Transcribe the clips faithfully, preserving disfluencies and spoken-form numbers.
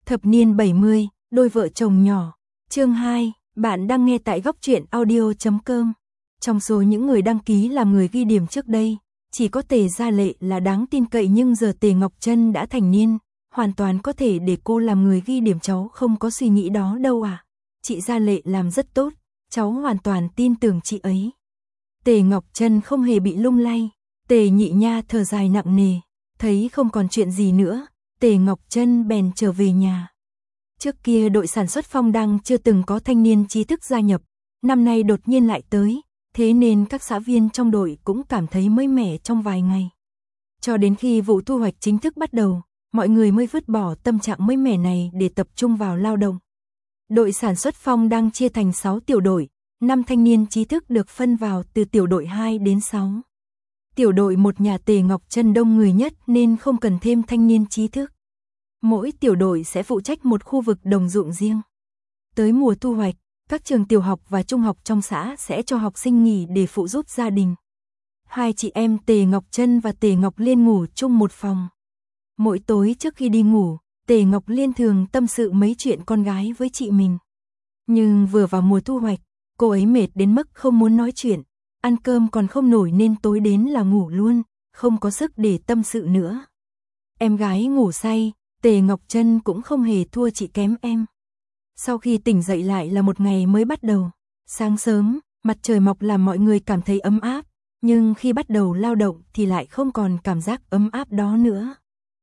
Thập niên bảy mươi, đôi vợ chồng nhỏ. Chương hai, bạn đang nghe tại góc truyện audio chấm com. Trong số những người đăng ký làm người ghi điểm trước đây, chỉ có Tề Gia Lệ là đáng tin cậy, nhưng giờ Tề Ngọc Trân đã thành niên, hoàn toàn có thể để cô làm người ghi điểm. Cháu không có suy nghĩ đó đâu à? Chị Gia Lệ làm rất tốt, cháu hoàn toàn tin tưởng chị ấy. Tề Ngọc Trân không hề bị lung lay. Tề Nhị Nha thở dài nặng nề, thấy không còn chuyện gì nữa, Tề Ngọc Trân bèn trở về nhà. Trước kia đội sản xuất Phong Đăng chưa từng có thanh niên trí thức gia nhập, năm nay đột nhiên lại tới, thế nên các xã viên trong đội cũng cảm thấy mới mẻ trong vài ngày. Cho đến khi vụ thu hoạch chính thức bắt đầu, mọi người mới vứt bỏ tâm trạng mới mẻ này để tập trung vào lao động. Đội sản xuất Phong Đăng chia thành sáu tiểu đội, năm thanh niên trí thức được phân vào từ tiểu đội hai đến sáu. Tiểu đội một nhà Tề Ngọc Trân đông người nhất nên không cần thêm thanh niên trí thức. Mỗi tiểu đội sẽ phụ trách một khu vực đồng ruộng riêng. Tới mùa thu hoạch, các trường tiểu học và trung học trong xã sẽ cho học sinh nghỉ để phụ giúp gia đình. Hai chị em Tề Ngọc Trân và Tề Ngọc Liên ngủ chung một phòng. Mỗi tối trước khi đi ngủ, Tề Ngọc Liên thường tâm sự mấy chuyện con gái với chị mình. Nhưng vừa vào mùa thu hoạch, cô ấy mệt đến mức không muốn nói chuyện, ăn cơm còn không nổi nên tối đến là ngủ luôn, không có sức để tâm sự nữa. Em gái ngủ say, Tề Ngọc Trân cũng không hề thua chị kém em. Sau khi tỉnh dậy lại là một ngày mới bắt đầu. Sáng sớm, mặt trời mọc làm mọi người cảm thấy ấm áp, nhưng khi bắt đầu lao động thì lại không còn cảm giác ấm áp đó nữa.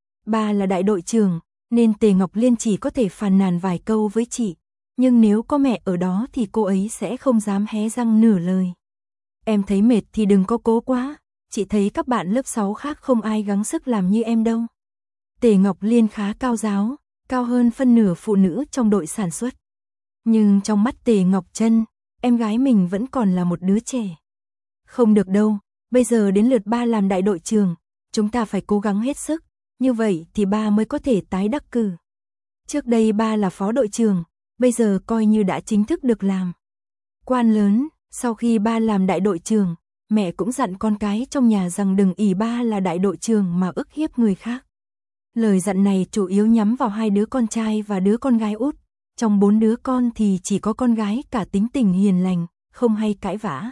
Ba là đại đội trưởng, nên Tề Ngọc Liên chỉ có thể phàn nàn vài câu với chị, nhưng nếu có mẹ ở đó thì cô ấy sẽ không dám hé răng nửa lời. Em thấy mệt thì đừng có cố quá, chị thấy các bạn lớp sáu khác không ai gắng sức làm như em đâu. Tề Ngọc Liên khá cao giáo, cao hơn phân nửa phụ nữ trong đội sản xuất. Nhưng trong mắt Tề Ngọc Trân, em gái mình vẫn còn là một đứa trẻ. Không được đâu, bây giờ đến lượt ba làm đại đội trưởng, chúng ta phải cố gắng hết sức, như vậy thì ba mới có thể tái đắc cử. Trước đây ba là phó đội trưởng, bây giờ coi như đã chính thức được làm quan lớn. Sau khi ba làm đại đội trưởng, mẹ cũng dặn con cái trong nhà rằng đừng ỷ ba là đại đội trưởng mà ức hiếp người khác. Lời dặn này chủ yếu nhắm vào hai đứa con trai và đứa con gái út. Trong bốn đứa con thì chỉ có con gái cả tính tình hiền lành, không hay cãi vã.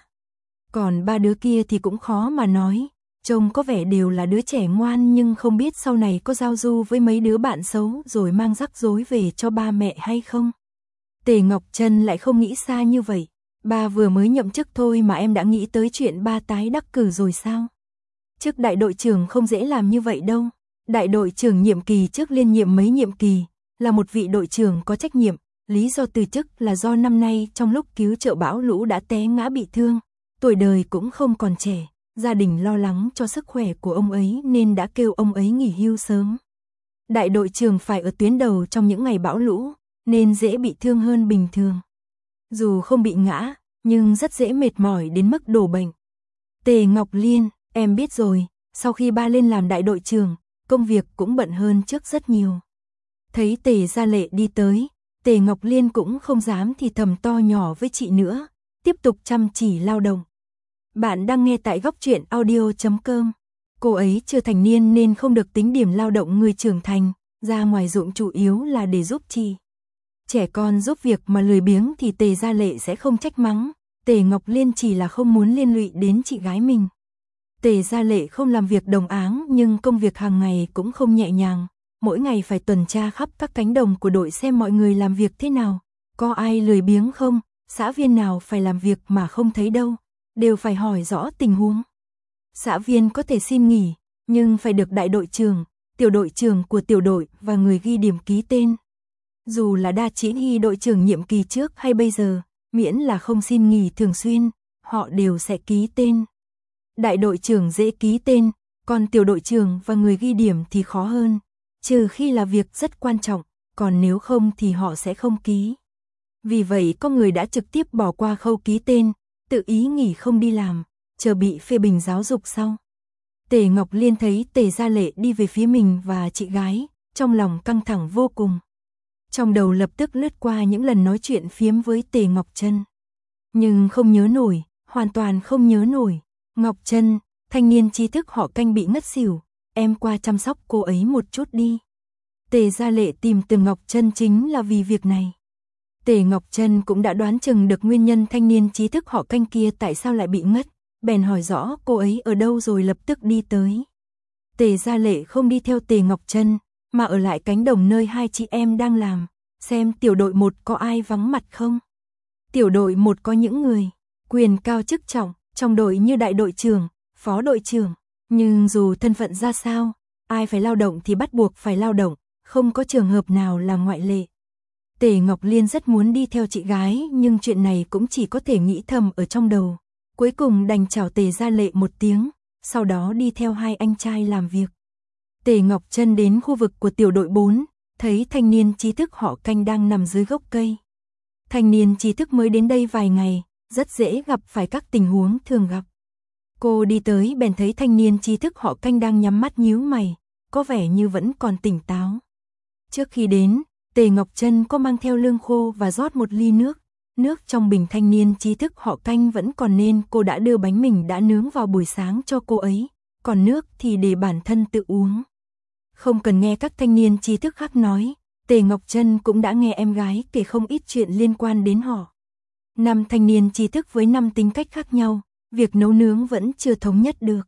Còn ba đứa kia thì cũng khó mà nói, trông có vẻ đều là đứa trẻ ngoan nhưng không biết sau này có giao du với mấy đứa bạn xấu rồi mang rắc rối về cho ba mẹ hay không. Tề Ngọc Trân lại không nghĩ xa như vậy. Ba vừa mới nhậm chức thôi mà em đã nghĩ tới chuyện ba tái đắc cử rồi sao? Chức đại đội trưởng không dễ làm như vậy đâu. Đại đội trưởng nhiệm kỳ trước liên nhiệm mấy nhiệm kỳ, là một vị đội trưởng có trách nhiệm. Lý do từ chức là do năm nay trong lúc cứu trợ bão lũ đã té ngã bị thương, tuổi đời cũng không còn trẻ, gia đình lo lắng cho sức khỏe của ông ấy nên đã kêu ông ấy nghỉ hưu sớm. Đại đội trưởng phải ở tuyến đầu trong những ngày bão lũ, nên dễ bị thương hơn bình thường. Dù không bị ngã, nhưng rất dễ mệt mỏi đến mức đổ bệnh. Tề Ngọc Liên, em biết rồi, sau khi ba lên làm đại đội trưởng, công việc cũng bận hơn trước rất nhiều. Thấy Tề Gia Lệ đi tới, Tề Ngọc Liên cũng không dám thì thầm to nhỏ với chị nữa, tiếp tục chăm chỉ lao động. Bạn đang nghe tại góc truyện audio chấm com. Cô ấy chưa thành niên nên không được tính điểm lao động người trưởng thành, ra ngoài ruộng chủ yếu là để giúp chị. Trẻ con giúp việc mà lười biếng thì Tề Gia Lệ sẽ không trách mắng, Tề Ngọc Liên chỉ là không muốn liên lụy đến chị gái mình. Tề Gia Lệ không làm việc đồng áng nhưng công việc hàng ngày cũng không nhẹ nhàng, mỗi ngày phải tuần tra khắp các cánh đồng của đội xem mọi người làm việc thế nào, có ai lười biếng không, xã viên nào phải làm việc mà không thấy đâu, đều phải hỏi rõ tình huống. Xã viên có thể xin nghỉ, nhưng phải được đại đội trưởng, tiểu đội trưởng của tiểu đội và người ghi điểm ký tên. Dù là đa chỉ huy đội trưởng nhiệm kỳ trước hay bây giờ, miễn là không xin nghỉ thường xuyên, họ đều sẽ ký tên. Đại đội trưởng dễ ký tên, còn tiểu đội trưởng và người ghi điểm thì khó hơn, trừ khi là việc rất quan trọng, còn nếu không thì họ sẽ không ký. Vì vậy có người đã trực tiếp bỏ qua khâu ký tên, tự ý nghỉ không đi làm, chờ bị phê bình giáo dục sau. Tề Ngọc Liên thấy Tề Gia Lệ đi về phía mình và chị gái, trong lòng căng thẳng vô cùng. Trong đầu lập tức lướt qua những lần nói chuyện phiếm với Tề Ngọc Trân. Nhưng không nhớ nổi, hoàn toàn không nhớ nổi. Ngọc Trân, thanh niên trí thức họ Canh bị ngất xỉu, em qua chăm sóc cô ấy một chút đi. Tề Gia Lệ tìm Từ Ngọc Trân chính là vì việc này. Tề Ngọc Trân cũng đã đoán chừng được nguyên nhân thanh niên trí thức họ Canh kia tại sao lại bị ngất, bèn hỏi rõ cô ấy ở đâu rồi lập tức đi tới. Tề Gia Lệ không đi theo Tề Ngọc Trân, mà ở lại cánh đồng nơi hai chị em đang làm, xem tiểu đội một có ai vắng mặt không. Tiểu đội một có những người quyền cao chức trọng trong đội như đại đội trưởng, phó đội trưởng, nhưng dù thân phận ra sao, ai phải lao động thì bắt buộc phải lao động, không có trường hợp nào là ngoại lệ. Tề Ngọc Liên rất muốn đi theo chị gái, nhưng chuyện này cũng chỉ có thể nghĩ thầm ở trong đầu. Cuối cùng đành chào Tề Gia Lệ một tiếng, sau đó đi theo hai anh trai làm việc. Tề Ngọc Trân đến khu vực của tiểu đội bốn, thấy thanh niên trí thức họ Canh đang nằm dưới gốc cây. Thanh niên trí thức mới đến đây vài ngày, rất dễ gặp phải các tình huống thường gặp. Cô đi tới bèn thấy thanh niên trí thức họ Canh đang nhắm mắt nhíu mày, có vẻ như vẫn còn tỉnh táo. Trước khi đến, Tề Ngọc Trân có mang theo lương khô và rót một ly nước. Nước trong bình thanh niên trí thức họ Canh vẫn còn nên cô đã đưa bánh mình đã nướng vào buổi sáng cho cô ấy, còn nước thì để bản thân tự uống. Không cần nghe các thanh niên trí thức khác nói, Tề Ngọc Trân cũng đã nghe em gái kể không ít chuyện liên quan đến họ. Năm thanh niên trí thức với năm tính cách khác nhau, việc nấu nướng vẫn chưa thống nhất được.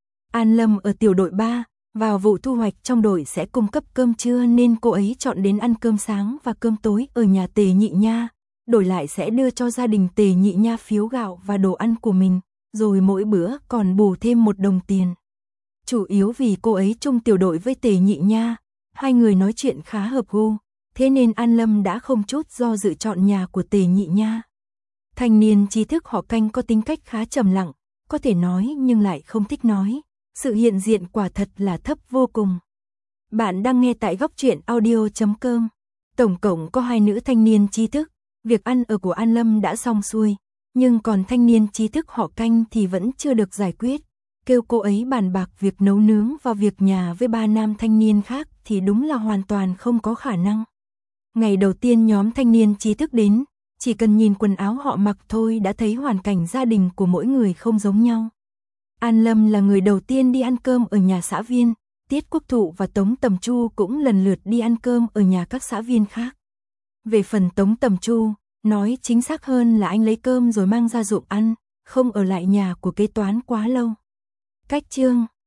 An Lâm ở tiểu đội ba, vào vụ thu hoạch trong đội sẽ cung cấp cơm trưa nên cô ấy chọn đến ăn cơm sáng và cơm tối ở nhà Tề Nhị Nha, đổi lại sẽ đưa cho gia đình Tề Nhị Nha phiếu gạo và đồ ăn của mình, rồi mỗi bữa còn bù thêm một đồng tiền. Chủ yếu vì cô ấy chung tiểu đội với Tề Nhị Nha, hai người nói chuyện khá hợp gu, thế nên An Lâm đã không chút do dự chọn nhà của Tề Nhị Nha. Thanh niên trí thức họ Canh có tính cách khá trầm lặng, có thể nói nhưng lại không thích nói, sự hiện diện quả thật là thấp vô cùng. Bạn đang nghe tại góc truyện audio chấm com. Tổng cộng có hai nữ thanh niên trí thức, việc ăn ở của An Lâm đã xong xuôi, nhưng còn thanh niên trí thức họ Canh thì vẫn chưa được giải quyết. Kêu cô ấy bàn bạc việc nấu nướng và việc nhà với ba nam thanh niên khác thì đúng là hoàn toàn không có khả năng. Ngày đầu tiên nhóm thanh niên trí thức đến, chỉ cần nhìn quần áo họ mặc thôi đã thấy hoàn cảnh gia đình của mỗi người không giống nhau. An Lâm là người đầu tiên đi ăn cơm ở nhà xã viên, Tiết Quốc Thụ và Tống Tầm Chu cũng lần lượt đi ăn cơm ở nhà các xã viên khác. Về phần Tống Tầm Chu, nói chính xác hơn là anh lấy cơm rồi mang ra ruộng ăn, không ở lại nhà của kế toán quá lâu. Cách chương